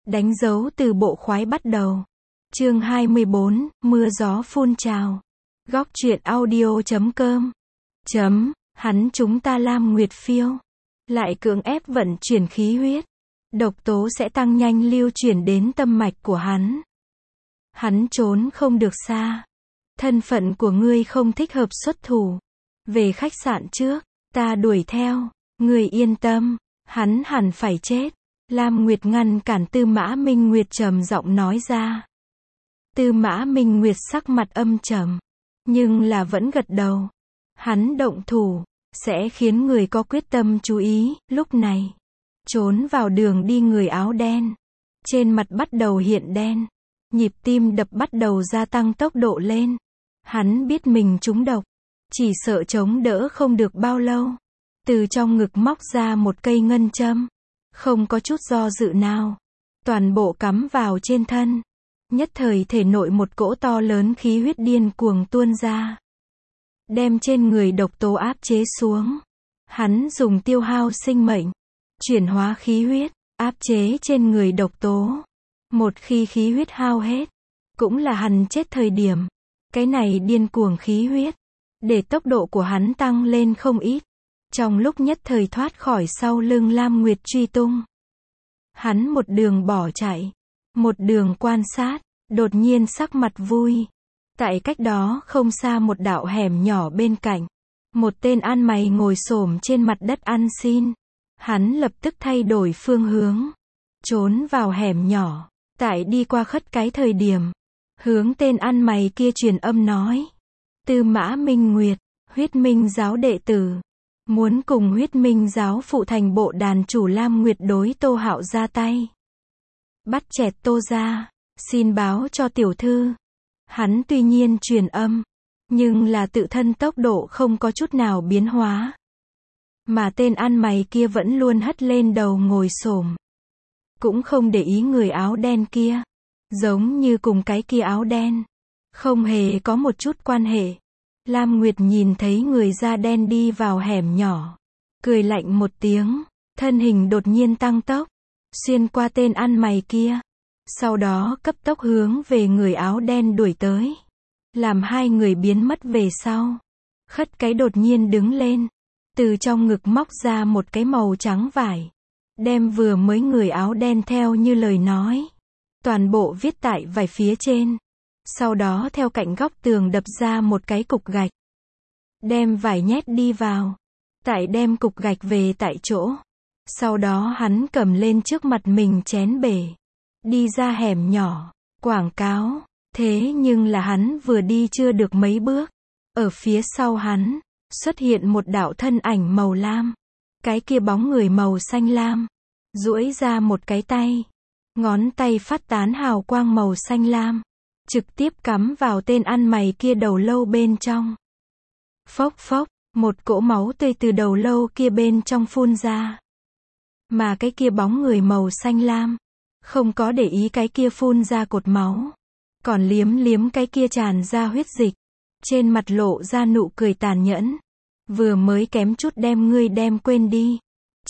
Đánh dấu từ bộ khoái bắt đầu. Chương 24, mưa gió phun trào. Góc truyện audio.com. Hắn chúng ta Lam Nguyệt phiêu. Lại cưỡng ép vận chuyển khí huyết. Độc tố sẽ tăng nhanh lưu chuyển đến tâm mạch của hắn. Hắn trốn không được xa. Thân phận của ngươi không thích hợp xuất thủ. Về khách sạn trước, ta đuổi theo. Ngươi yên tâm, hắn hẳn phải chết. Lam Nguyệt ngăn cản Tư Mã Minh Nguyệt trầm giọng nói ra. Tư Mã Minh Nguyệt sắc mặt âm trầm, nhưng là vẫn gật đầu. Hắn động thủ, sẽ khiến người có quyết tâm chú ý. Lúc này, trốn vào đường đi người áo đen. Trên mặt bắt đầu hiện đen. Nhịp tim đập bắt đầu gia tăng tốc độ lên. Hắn biết mình trúng độc. Chỉ sợ chống đỡ không được bao lâu. Từ trong ngực móc ra một cây ngân châm. Không có chút do dự nào. Toàn bộ cắm vào trên thân. Nhất thời thể nội một cỗ to lớn khí huyết điên cuồng tuôn ra. Đem trên người độc tố áp chế xuống. Hắn dùng tiêu hao sinh mệnh. Chuyển hóa khí huyết, áp chế trên người độc tố. Một khi khí huyết hao hết, cũng là hắn chết thời điểm. Cái này điên cuồng khí huyết, để tốc độ của hắn tăng lên không ít. Trong lúc nhất thời thoát khỏi sau lưng Lam Nguyệt truy tung. Hắn một đường bỏ chạy, một đường quan sát, đột nhiên sắc mặt vui. Tại cách đó không xa một đạo hẻm nhỏ bên cạnh. Một tên ăn mày ngồi xổm trên mặt đất ăn xin. Hắn lập tức thay đổi phương hướng. Trốn vào hẻm nhỏ. Tại đi qua khất cái thời điểm. Hướng tên ăn mày kia truyền âm nói. Tư Mã Minh Nguyệt, Huyết Minh giáo đệ tử. Muốn cùng Huyết Minh giáo phụ thành bộ đàn chủ Lam Nguyệt đối Tô Hạo ra tay. Bắt chẹt Tô ra. Xin báo cho tiểu thư. Hắn tuy nhiên truyền âm. Nhưng là tự thân tốc độ không có chút nào biến hóa. Mà tên ăn mày kia vẫn luôn hất lên đầu ngồi xổm. Cũng không để ý người áo đen kia. Giống như cùng cái kia áo đen. Không hề có một chút quan hệ. Lam Nguyệt nhìn thấy người da đen đi vào hẻm nhỏ. Cười lạnh một tiếng. Thân hình đột nhiên tăng tốc. Xuyên qua tên ăn mày kia. Sau đó cấp tốc hướng về người áo đen đuổi tới. Làm hai người biến mất về sau. Khất cái đột nhiên đứng lên. Từ trong ngực móc ra một cái màu trắng vải. Đem vừa mới người áo đen theo như lời nói. Toàn bộ viết tại vải phía trên. Sau đó theo cạnh góc tường đập ra một cái cục gạch. Đem vải nhét đi vào. Tại đem cục gạch về tại chỗ. Sau đó hắn cầm lên trước mặt mình chén bể. Đi ra hẻm nhỏ. Quảng cáo. Thế nhưng là hắn vừa đi chưa được mấy bước. Ở phía sau hắn. Xuất hiện một đạo thân ảnh màu lam. Cái kia bóng người màu xanh lam. Duỗi ra một cái tay. Ngón tay phát tán hào quang màu xanh lam. Trực tiếp cắm vào tên ăn mày kia đầu lâu bên trong. Phốc phốc, một cỗ máu tươi từ đầu lâu kia bên trong phun ra. Mà cái kia bóng người màu xanh lam. Không có để ý cái kia phun ra cột máu. Còn liếm liếm cái kia tràn ra huyết dịch. Trên mặt lộ ra nụ cười tàn nhẫn. Vừa mới kém chút đem ngươi đem quên đi.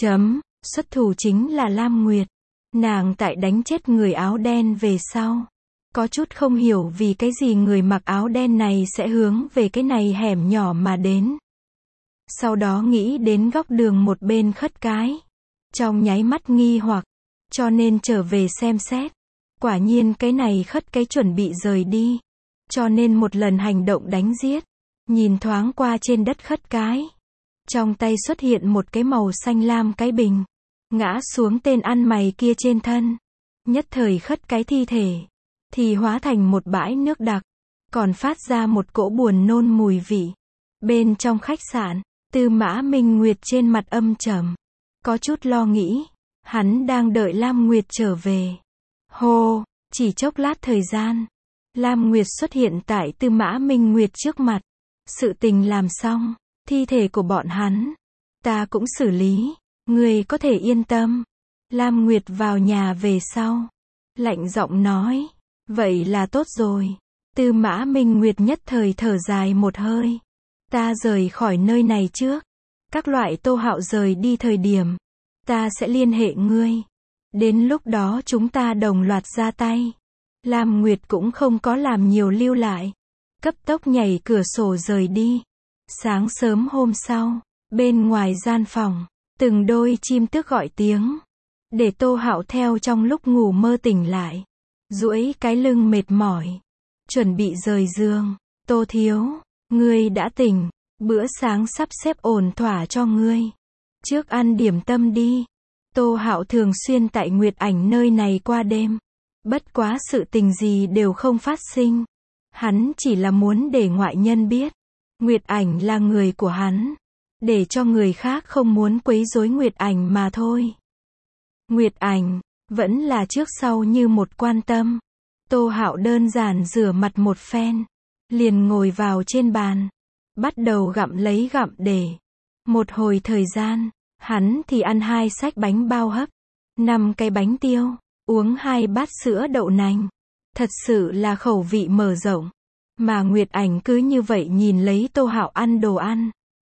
Xuất thủ chính là Lam Nguyệt. Nàng tại đánh chết người áo đen về sau. Có chút không hiểu vì cái gì người mặc áo đen này sẽ hướng về cái này hẻm nhỏ mà đến. Sau đó nghĩ đến góc đường một bên khất cái. Trong nháy mắt nghi hoặc. Cho nên trở về xem xét. Quả nhiên cái này khất cái chuẩn bị rời đi. Cho nên một lần hành động đánh giết. Nhìn thoáng qua trên đất khất cái. Trong tay xuất hiện một cái màu xanh lam cái bình. Ngã xuống tên ăn mày kia trên thân. Nhất thời khất cái thi thể. Thì hóa thành một bãi nước đặc. Còn phát ra một cỗ buồn nôn mùi vị. Bên trong khách sạn. Tư Mã Minh Nguyệt trên mặt âm trầm. Có chút lo nghĩ. Hắn đang đợi Lam Nguyệt trở về. Hô, chỉ chốc lát thời gian. Lam Nguyệt xuất hiện tại Tư Mã Minh Nguyệt trước mặt. Sự tình làm xong. Thi thể của bọn hắn. Ta cũng xử lý. Người có thể yên tâm. Lam Nguyệt vào nhà về sau. Lạnh giọng nói. Vậy là tốt rồi. Tư Mã Minh Nguyệt nhất thời thở dài một hơi. Ta rời khỏi nơi này trước. Các loại Tô Hạo rời đi thời điểm. Ta sẽ liên hệ ngươi. Đến lúc đó chúng ta đồng loạt ra tay. Lam Nguyệt cũng không có làm nhiều lưu lại. Cấp tốc nhảy cửa sổ rời đi. Sáng sớm hôm sau, bên ngoài gian phòng, từng đôi chim tước gọi tiếng. Để Tô Hạo theo trong lúc ngủ mơ tỉnh lại. Duỗi cái lưng mệt mỏi. Chuẩn bị rời giường. Tô thiếu, ngươi đã tỉnh. Bữa sáng sắp xếp ổn thỏa cho ngươi. Trước ăn điểm tâm đi. Tô Hạo thường xuyên tại Nguyệt Ảnh nơi này qua đêm. Bất quá sự tình gì đều không phát sinh. Hắn chỉ là muốn để ngoại nhân biết. Nguyệt Ảnh là người của hắn. Để cho người khác không muốn quấy rối Nguyệt Ảnh mà thôi. Nguyệt Ảnh, vẫn là trước sau như một quan tâm. Tô Hạo đơn giản rửa mặt một phen. Liền ngồi vào trên bàn. Bắt đầu gặm lấy gặm để. Một hồi thời gian, hắn thì ăn 2 xách bánh bao hấp. 5 cái bánh tiêu. Uống 2 bát sữa đậu nành. Thật sự là khẩu vị mở rộng. Mà Nguyệt Ảnh cứ như vậy nhìn lấy Tô Hạo ăn đồ ăn.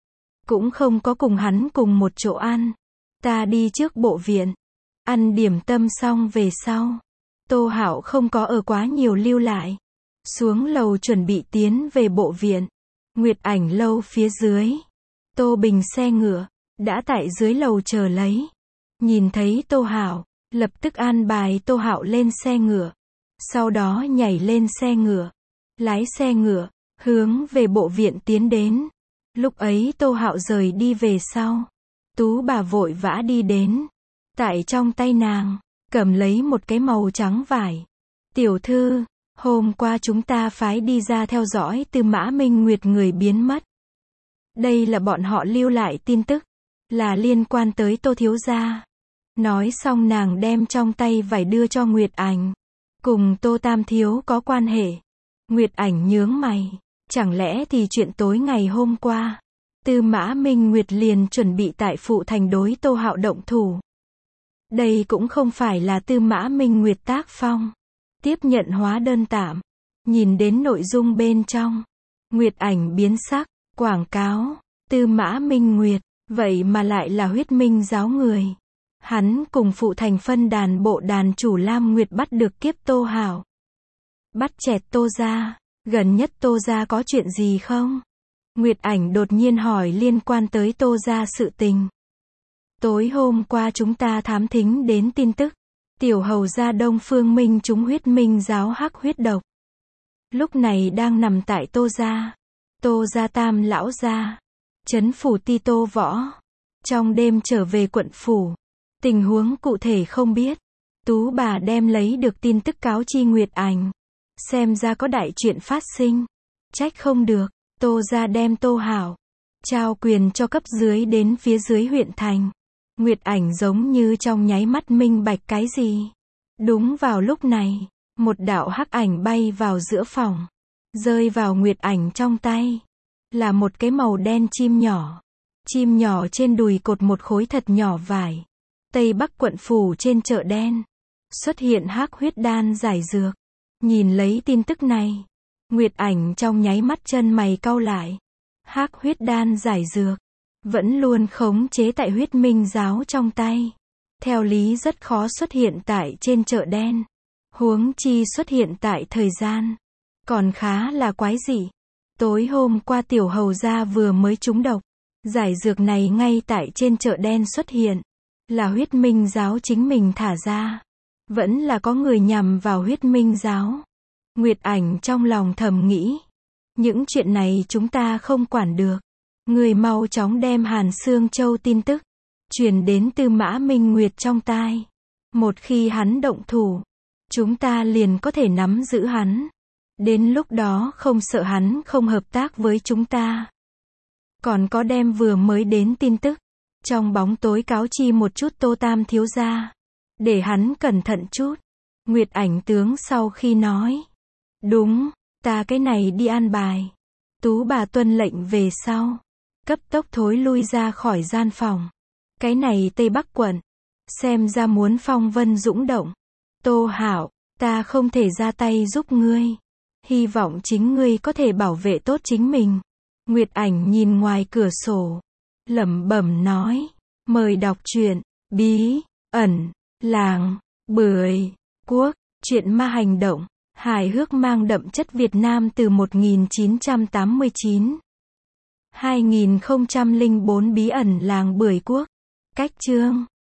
Cũng không có cùng hắn cùng một chỗ ăn. Ta đi trước bộ viện. Ăn điểm tâm xong về sau. Tô Hạo không có ở quá nhiều lưu lại. Xuống lầu chuẩn bị tiến về bộ viện. Nguyệt Ảnh lâu phía dưới. Tô Bình xe ngựa. Đã tại dưới lầu chờ lấy. Nhìn thấy Tô Hạo. Lập tức an bài Tô Hạo lên xe ngựa. Sau đó nhảy lên xe ngựa. Lái xe ngựa. Hướng về bộ viện tiến đến. Lúc ấy Tô Hạo rời đi về sau. Tú bà vội vã đi đến. Tại trong tay nàng. Cầm lấy một cái màu trắng vải. Tiểu thư. Hôm qua chúng ta phái đi ra theo dõi Tư Mã Minh Nguyệt người biến mất. Đây là bọn họ lưu lại tin tức. Là liên quan tới Tô thiếu gia. Nói xong nàng đem trong tay vải đưa cho Nguyệt Ảnh. Cùng Tô Tam thiếu có quan hệ. Nguyệt Ảnh nhướng mày. Chẳng lẽ thì chuyện tối ngày hôm qua. Tư Mã Minh Nguyệt liền chuẩn bị tại phụ thành đối Tô Hạo động thủ. Đây cũng không phải là Tư Mã Minh Nguyệt tác phong. Tiếp nhận hóa đơn tạm. Nhìn đến nội dung bên trong. Nguyệt Ảnh biến sắc. Quảng cáo. Tư Mã Minh Nguyệt. Vậy mà lại là Huyết Minh giáo người. Hắn cùng phụ thành phân đàn bộ đàn chủ Lam Nguyệt bắt được kiếp Tô Hạo. Bắt chẹt Tô gia. Gần nhất Tô gia có chuyện gì không? Nguyệt Ảnh đột nhiên hỏi liên quan tới Tô gia sự tình. Tối hôm qua chúng ta thám thính đến tin tức. Tiểu hầu gia Đông Phương Minh trúng Huyết Minh giáo hắc huyết độc. Lúc này đang nằm tại Tô gia. Tô gia Tam lão gia. Trấn phủ Ti Tô Võ. Trong đêm trở về quận phủ. Tình huống cụ thể không biết. Tú bà đem lấy được tin tức cáo chi Nguyệt Ảnh. Xem ra có đại chuyện phát sinh. Trách không được. Tô gia đem Tô Hạo. Trao quyền cho cấp dưới đến phía dưới huyện thành. Nguyệt Ảnh giống như trong nháy mắt minh bạch cái gì. Đúng vào lúc này. Một đạo hắc ảnh bay vào giữa phòng. Rơi vào Nguyệt Ảnh trong tay. Là một cái màu đen chim nhỏ. Chim nhỏ trên đùi cột một khối thật nhỏ vải. Tây Bắc quận phủ trên chợ đen. Xuất hiện hắc huyết đan giải dược. Nhìn lấy tin tức này. Nguyệt Ảnh trong nháy mắt chân mày cau lại. Hắc huyết đan giải dược. Vẫn luôn khống chế tại Huyết Minh giáo trong tay. Theo lý rất khó xuất hiện tại trên chợ đen. Huống chi xuất hiện tại thời gian. Còn khá là quái dị. Tối hôm qua tiểu hầu gia vừa mới trúng độc. Giải dược này ngay tại trên chợ đen xuất hiện. Là Huyết Minh giáo chính mình thả ra. Vẫn là có người nhằm vào Huyết Minh giáo. Nguyệt Ảnh trong lòng thầm nghĩ. Những chuyện này chúng ta không quản được. Người mau chóng đem Hàn Xương Châu tin tức. Truyền đến Tư Mã Minh Nguyệt trong tai. Một khi hắn động thủ. Chúng ta liền có thể nắm giữ hắn. Đến lúc đó không sợ hắn không hợp tác với chúng ta. Còn có đem vừa mới đến tin tức. Trong bóng tối cáo chi một chút Tô Tam thiếu gia. Để hắn cẩn thận chút. Nguyệt Ảnh tướng sau khi nói. Đúng, ta cái này đi an bài. Tú bà tuân lệnh về sau. Cấp tốc thối lui ra khỏi gian phòng. Cái này Tây Bắc quận. Xem ra muốn phong vân dũng động. Tô Hạo, ta không thể ra tay giúp ngươi. Hy vọng chính ngươi có thể bảo vệ tốt chính mình. Nguyệt Ảnh nhìn ngoài cửa sổ. Lẩm bẩm nói. Mời đọc truyện. Bí ẩn. Làng Bưởi Quốc, truyện ma hành động, hài hước mang đậm chất Việt Nam từ 1989. 2004 Bí ẩn làng Bưởi Quốc. Cách chương